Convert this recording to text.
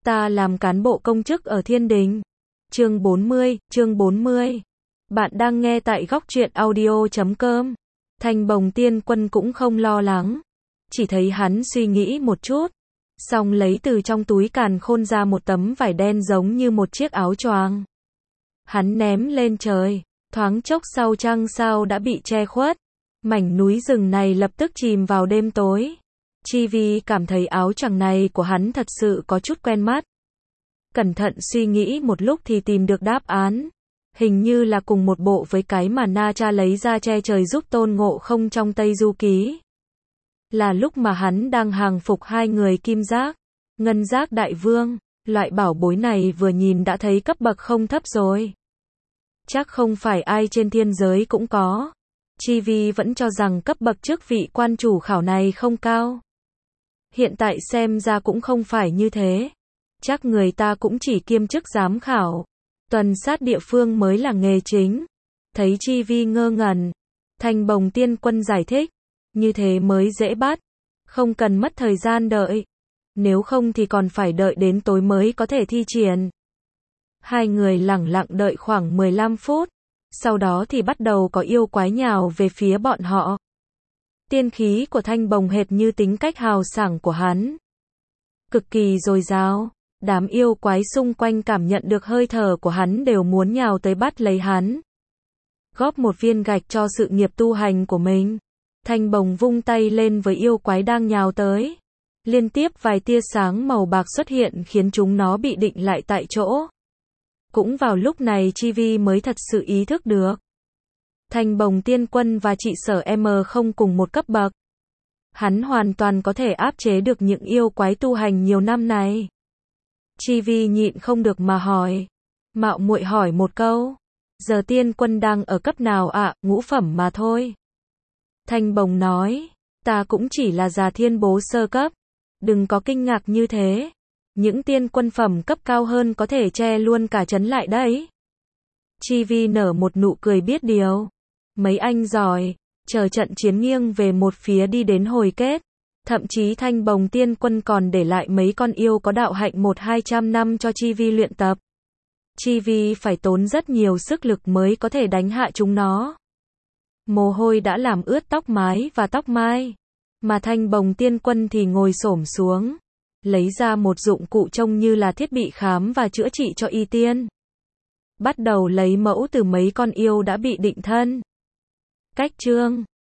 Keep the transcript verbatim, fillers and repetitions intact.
ta làm cán bộ công chức ở thiên đình. Chương bốn mươi, chương bốn mươi. Bạn đang nghe tại góc truyện audio chấm com. Thanh Bồng Tiên Quân cũng không lo lắng. Chỉ thấy hắn suy nghĩ một chút. Xong lấy từ trong túi càn khôn ra một tấm vải đen giống như một chiếc áo choàng. Hắn ném lên trời. Thoáng chốc sau trăng sao đã bị che khuất. Mảnh núi rừng này lập tức chìm vào đêm tối. Chi Vi cảm thấy áo choàng này của hắn thật sự có chút quen mắt. Cẩn thận suy nghĩ một lúc thì tìm được đáp án. Hình như là cùng một bộ với cái mà Na Cha lấy ra che trời giúp Tôn Ngộ Không trong Tây Du Ký. Là lúc mà hắn đang hàng phục hai người Kim Giác, Ngân Giác Đại Vương. Loại bảo bối này vừa nhìn đã thấy cấp bậc không thấp rồi. Chắc không phải ai trên thiên giới cũng có. Chi Vi vẫn cho rằng cấp bậc chức vị quan chủ khảo này không cao. Hiện tại xem ra cũng không phải như thế. Chắc người ta cũng chỉ kiêm chức giám khảo. Tuần sát địa phương mới là nghề chính. Thấy Chi Vi ngơ ngẩn. Thanh Bồng Tiên Quân giải thích. Như thế mới dễ bắt. Không cần mất thời gian đợi. Nếu không thì còn phải đợi đến tối mới có thể thi triển. Hai người lẳng lặng đợi khoảng mười lăm phút. Sau đó thì bắt đầu có yêu quái nhào về phía bọn họ. Tiên khí của Thanh Bồng hệt như tính cách hào sảng của hắn. Cực kỳ dồi dào. Đám yêu quái xung quanh cảm nhận được hơi thở của hắn đều muốn nhào tới bắt lấy hắn. Góp một viên gạch cho sự nghiệp tu hành của mình. Thanh Bồng vung tay lên với yêu quái đang nhào tới. Liên tiếp vài tia sáng màu bạc xuất hiện khiến chúng nó bị định lại tại chỗ. Cũng vào lúc này Chi Vi mới thật sự ý thức được. Thanh Bồng Tiên Quân và chị Sở M không cùng một cấp bậc. Hắn hoàn toàn có thể áp chế được những yêu quái tu hành nhiều năm này. Chi Vi nhịn không được mà hỏi. Mạo muội hỏi một câu. Giờ Tiên Quân đang ở cấp nào ạ? À, ngũ phẩm mà thôi. Thanh Bồng nói. Ta cũng chỉ là già thiên bố sơ cấp. Đừng có kinh ngạc như thế. Những tiên quân phẩm cấp cao hơn có thể che luôn cả trấn lại đấy. Chi Vi nở một nụ cười biết điều. Mấy anh giỏi. Chờ trận chiến nghiêng về một phía đi đến hồi kết. Thậm chí Thanh Bồng Tiên Quân còn để lại mấy con yêu có đạo hạnh một hai trăm năm cho Chi Vi luyện tập. Chi Vi phải tốn rất nhiều sức lực mới có thể đánh hạ chúng nó. Mồ hôi đã làm ướt tóc mái và tóc mai. Mà Thanh Bồng Tiên Quân thì ngồi xổm xuống. Lấy ra một dụng cụ trông như là thiết bị khám và chữa trị cho y tiên. Bắt đầu lấy mẫu từ mấy con yêu đã bị định thân. Cách chương